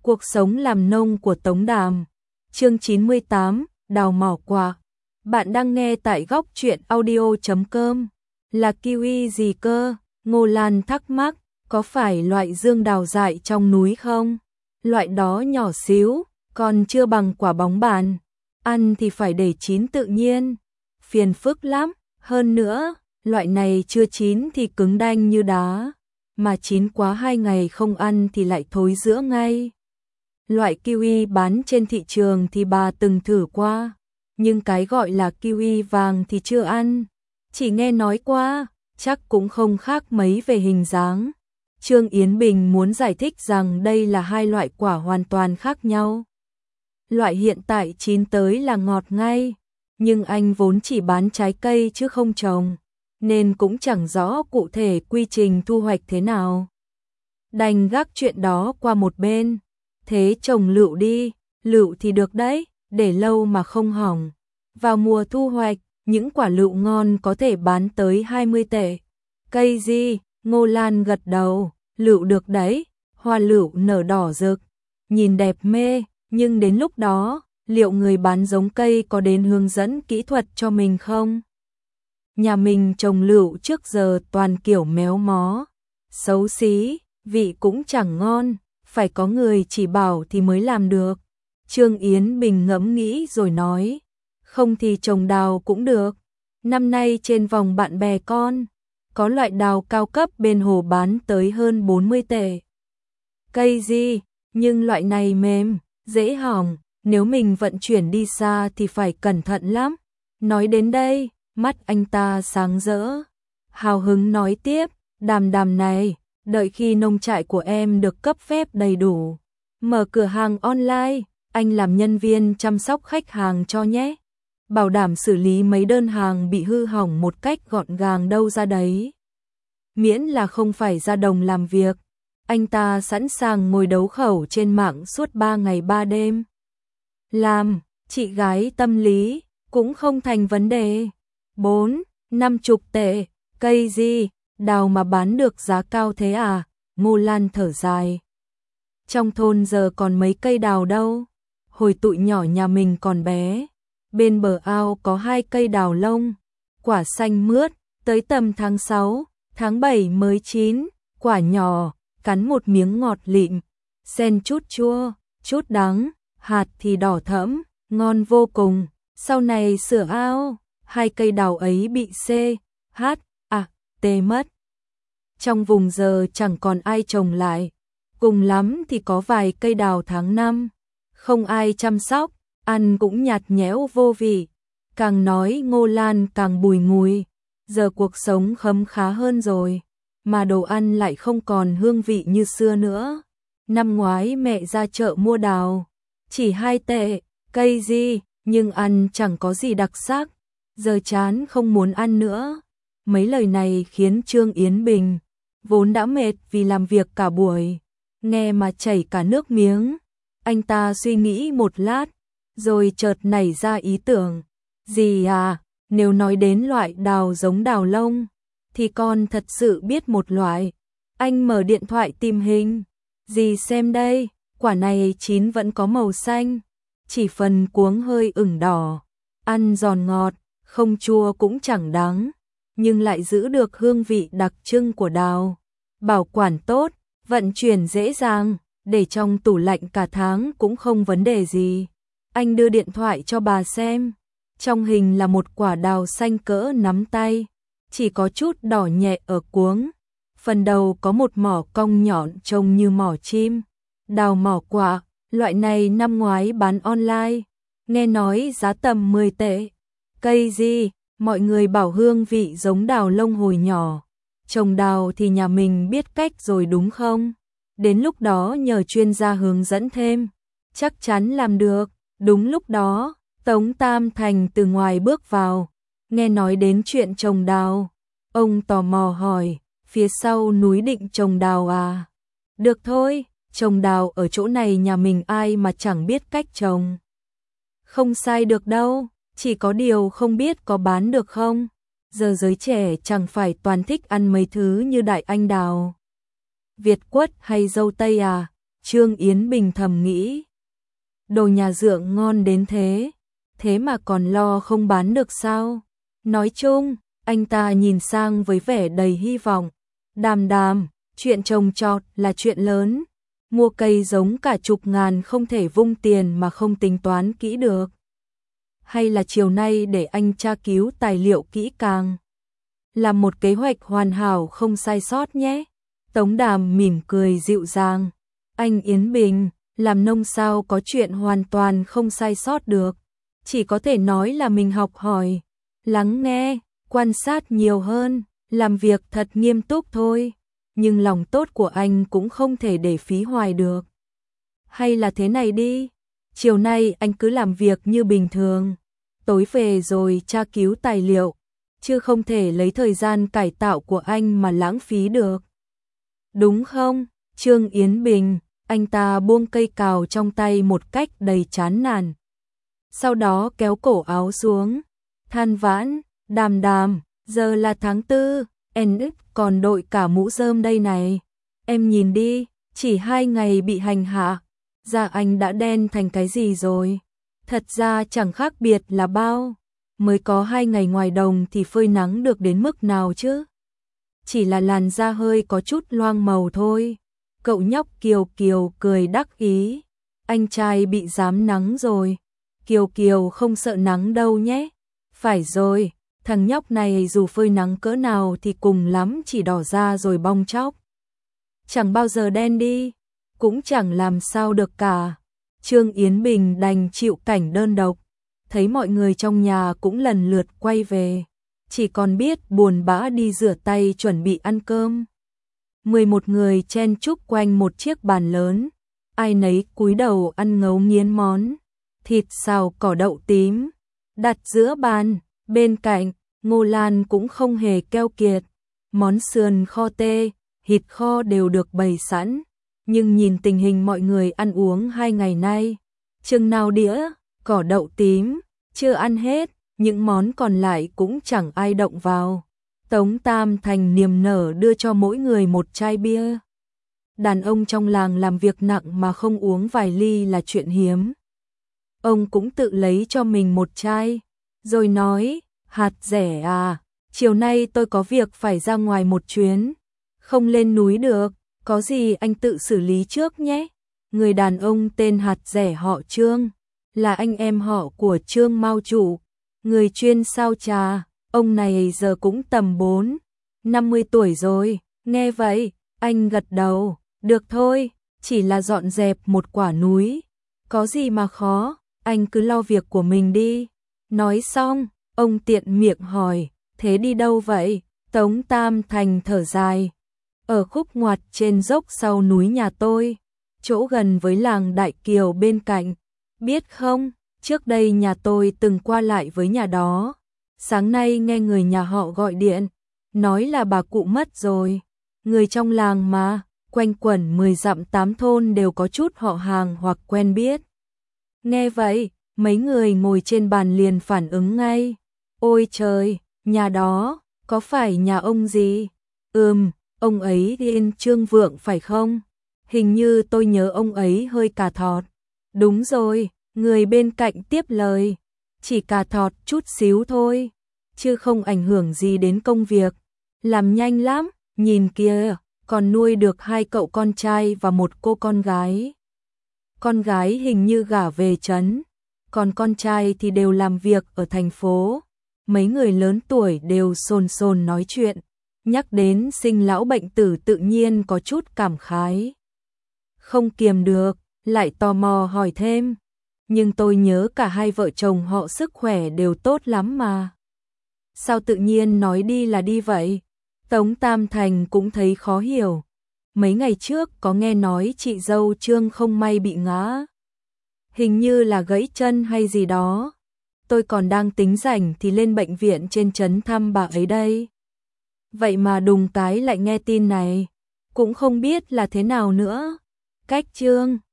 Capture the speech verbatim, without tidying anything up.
Cuộc sống làm nông của Tống Đàm. Chương chín mươi tám, đào mỏ quạ. Bạn đang nghe tại góc truyện audio chấm com. Là kiwi gì cơ? Ngô Lan thắc mắc, có phải loại dương đào dại trong núi không? Loại đó nhỏ xíu, còn chưa bằng quả bóng bàn. Ăn thì phải để chín tự nhiên. Phiền phức lắm, hơn nữa, loại này chưa chín thì cứng đanh như đá, mà chín quá hai ngày không ăn thì lại thối rữa ngay. Loại kiwi bán trên thị trường thì bà từng thử qua, nhưng cái gọi là kiwi vàng thì chưa ăn, chỉ nghe nói qua, chắc cũng không khác mấy về hình dáng. Trương Yến Bình muốn giải thích rằng đây là hai loại quả hoàn toàn khác nhau. Loại hiện tại chín tới là ngọt ngay, nhưng anh vốn chỉ bán trái cây chứ không trồng, nên cũng chẳng rõ cụ thể quy trình thu hoạch thế nào. Đành gác chuyện đó qua một bên. Thế trồng lựu đi, lựu thì được đấy, để lâu mà không hỏng. Vào mùa thu hoạch, những quả lựu ngon có thể bán tới hai mươi tệ. Cây gì? Ngô Lan gật đầu, lựu được đấy, hoa lựu nở đỏ rực, nhìn đẹp mê, nhưng đến lúc đó, liệu người bán giống cây có đến hướng dẫn kỹ thuật cho mình không? Nhà mình trồng lựu trước giờ toàn kiểu méo mó, xấu xí, vị cũng chẳng ngon. Phải có người chỉ bảo thì mới làm được. Trương Yến Bình ngẫm nghĩ rồi nói, không thì trồng đào cũng được. Năm nay trên vòng bạn bè con, có loại đào cao cấp bên hồ bán tới hơn bốn mươi tệ. Cây gì? Nhưng loại này mềm, dễ hỏng, nếu mình vận chuyển đi xa thì phải cẩn thận lắm. Nói đến đây, mắt anh ta sáng rỡ, hào hứng nói tiếp, Đàm Đàm này, đợi khi nông trại của em được cấp phép đầy đủ, mở cửa hàng online, anh làm nhân viên chăm sóc khách hàng cho nhé. Bảo đảm xử lý mấy đơn hàng bị hư hỏng một cách gọn gàng đâu ra đấy. Miễn là không phải ra đồng làm việc, anh ta sẵn sàng ngồi đấu khẩu trên mạng suốt ba ngày ba đêm. Làm, chị gái tâm lý, cũng không thành vấn đề. Bốn, năm chục tệ, cây gì? Đào mà bán được giá cao thế à? Ngô Lan thở dài. Trong thôn giờ còn mấy cây đào đâu. Hồi tụi nhỏ nhà mình còn bé, bên bờ ao có hai cây đào lông, quả xanh mướt, tới tầm tháng sáu, tháng bảy mới chín, quả nhỏ, cắn một miếng ngọt lịm, xen chút chua, chút đắng, hạt thì đỏ thẫm, ngon vô cùng. Sau này sửa ao, hai cây đào ấy bị C, H, A, T mất. Trong vùng giờ chẳng còn ai trồng lại, cùng lắm thì có vài cây đào tháng năm, không ai chăm sóc, ăn cũng nhạt nhẽo vô vị. Càng nói Ngô Lan càng bùi ngùi, giờ cuộc sống khấm khá hơn rồi, mà đồ ăn lại không còn hương vị như xưa nữa. Năm ngoái mẹ ra chợ mua đào, chỉ hai tệ, cây gì, nhưng ăn chẳng có gì đặc sắc, giờ chán không muốn ăn nữa. Mấy lời này khiến Trương Yến Bình, vốn đã mệt vì làm việc cả buổi, nghe mà chảy cả nước miếng. Anh ta suy nghĩ một lát, rồi chợt nảy ra ý tưởng. Dì à, nếu nói đến loại đào giống đào lông, thì con thật sự biết một loại. Anh mở điện thoại tìm hình. Dì xem đây, quả này chín vẫn có màu xanh, chỉ phần cuống hơi ửng đỏ, ăn giòn ngọt, không chua cũng chẳng đắng, nhưng lại giữ được hương vị đặc trưng của đào. Bảo quản tốt, vận chuyển dễ dàng, để trong tủ lạnh cả tháng cũng không vấn đề gì. Anh đưa điện thoại cho bà xem. Trong hình là một quả đào xanh cỡ nắm tay, chỉ có chút đỏ nhẹ ở cuống. Phần đầu có một mỏ cong nhọn trông như mỏ chim. Đào mỏ quạ, loại này năm ngoái bán online, nghe nói giá tầm mười tệ. Cây gì? Mọi người bảo hương vị giống đào lông hồi nhỏ. Trồng đào thì nhà mình biết cách rồi đúng không? Đến lúc đó nhờ chuyên gia hướng dẫn thêm, chắc chắn làm được. Đúng lúc đó, Tống Tam Thành từ ngoài bước vào, nghe nói đến chuyện trồng đào. Ông tò mò hỏi, phía sau núi định trồng đào à? Được thôi, trồng đào ở chỗ này nhà mình ai mà chẳng biết cách trồng. Không sai được đâu, chỉ có điều không biết có bán được không. Giờ giới trẻ chẳng phải toàn thích ăn mấy thứ như đại anh đào, Việt quất hay dâu tây à? Trương Yến Bình thầm nghĩ. Đồ nhà dượng ngon đến thế, thế mà còn lo không bán được sao? Nói chung, anh ta nhìn sang với vẻ đầy hy vọng. Đàm đàm, chuyện trồng trọt là chuyện lớn. Mua cây giống cả chục ngàn không thể vung tiền mà không tính toán kỹ được. Hay là chiều nay để anh tra cứu tài liệu kỹ càng. Làm một kế hoạch hoàn hảo không sai sót nhé. Tống Đàm mỉm cười dịu dàng. Anh Yến Bình, làm nông sao có chuyện hoàn toàn không sai sót được. Chỉ có thể nói là mình học hỏi, lắng nghe, quan sát nhiều hơn, làm việc thật nghiêm túc thôi. Nhưng lòng tốt của anh cũng không thể để phí hoài được. Hay là thế này đi, chiều nay anh cứ làm việc như bình thường, tối về rồi tra cứu tài liệu, chứ không thể lấy thời gian cải tạo của anh mà lãng phí được. Đúng không, Trương Yến Bình? Anh ta buông cây cào trong tay một cách đầy chán nản. Sau đó kéo cổ áo xuống, than vãn, Đàm đàm, giờ là tháng tư, en ức còn đội cả mũ rơm đây này. Em nhìn đi, chỉ hai ngày bị hành hạ, da anh đã đen thành cái gì rồi. Thật ra chẳng khác biệt là bao, mới có hai ngày ngoài đồng thì phơi nắng được đến mức nào chứ. Chỉ là làn da hơi có chút loang màu thôi. Cậu nhóc Kiều Kiều cười đắc ý. Anh trai bị rám nắng rồi. Kiều Kiều không sợ nắng đâu nhé. Phải rồi, thằng nhóc này dù phơi nắng cỡ nào thì cùng lắm chỉ đỏ da rồi bong tróc. Chẳng bao giờ đen đi, cũng chẳng làm sao được cả. Trương Yến Bình đành chịu cảnh đơn độc. Thấy mọi người trong nhà cũng lần lượt quay về, chỉ còn biết buồn bã đi rửa tay chuẩn bị ăn cơm. mười một người chen chúc quanh một chiếc bàn lớn, ai nấy cúi đầu ăn ngấu nghiến món thịt xào cỏ đậu tím đặt giữa bàn. Bên cạnh, Ngô Lan cũng không hề keo kiệt, món sườn kho tê, thịt kho đều được bày sẵn, nhưng nhìn tình hình mọi người ăn uống hai ngày nay, chừng nào đĩa cỏ đậu tím chưa ăn hết, những món còn lại cũng chẳng ai động vào. Tống Tam Thành niềm nở đưa cho mỗi người một chai bia. Đàn ông trong làng làm việc nặng mà không uống vài ly là chuyện hiếm. Ông cũng tự lấy cho mình một chai, rồi nói, Hạt Rẻ à, chiều nay tôi có việc phải ra ngoài một chuyến, không lên núi được, có gì anh tự xử lý trước nhé. Người đàn ông tên Hạt Rẻ họ Trương, là anh em họ của Trương Mao chủ, người chuyên sao trà. Ông này giờ cũng tầm bốn, năm mươi tuổi rồi. Nghe vậy, anh gật đầu, được thôi, chỉ là dọn dẹp một quả núi, có gì mà khó, anh cứ lo việc của mình đi. Nói xong, ông tiện miệng hỏi, thế đi đâu vậy? Tống Tam Thành thở dài, ở khúc ngoặt trên dốc sau núi nhà tôi, chỗ gần với làng Đại Kiều bên cạnh. Biết không, trước đây nhà tôi từng qua lại với nhà đó. Sáng nay nghe người nhà họ gọi điện, nói là bà cụ mất rồi. Người trong làng mà, quanh quẩn mười dặm tám thôn đều có chút họ hàng hoặc quen biết. Nghe vậy, mấy người ngồi trên bàn liền phản ứng ngay. Ôi trời, nhà đó, có phải nhà ông gì? Ừm, ông ấy tên Trương Vượng phải không? Hình như tôi nhớ ông ấy hơi cà thọt. Đúng rồi, người bên cạnh tiếp lời. Chỉ cà thọt chút xíu thôi, chứ không ảnh hưởng gì đến công việc. Làm nhanh lắm, nhìn kìa, còn nuôi được hai cậu con trai và một cô con gái. Con gái hình như gả về trấn, còn con trai thì đều làm việc ở thành phố. Mấy người lớn tuổi đều sồn sồn nói chuyện, nhắc đến sinh lão bệnh tử tự nhiên có chút cảm khái. Không kiềm được, lại tò mò hỏi thêm. Nhưng tôi nhớ cả hai vợ chồng họ sức khỏe đều tốt lắm mà. Sao tự nhiên nói đi là đi vậy? Tống Tam Thành cũng thấy khó hiểu. Mấy ngày trước có nghe nói chị dâu Trương không may bị ngã. Hình như là gãy chân hay gì đó. Tôi còn đang tính rảnh thì lên bệnh viện trên trấn thăm bà ấy đây. Vậy mà đùng cái lại nghe tin này. Cũng không biết là thế nào nữa. Cách Trương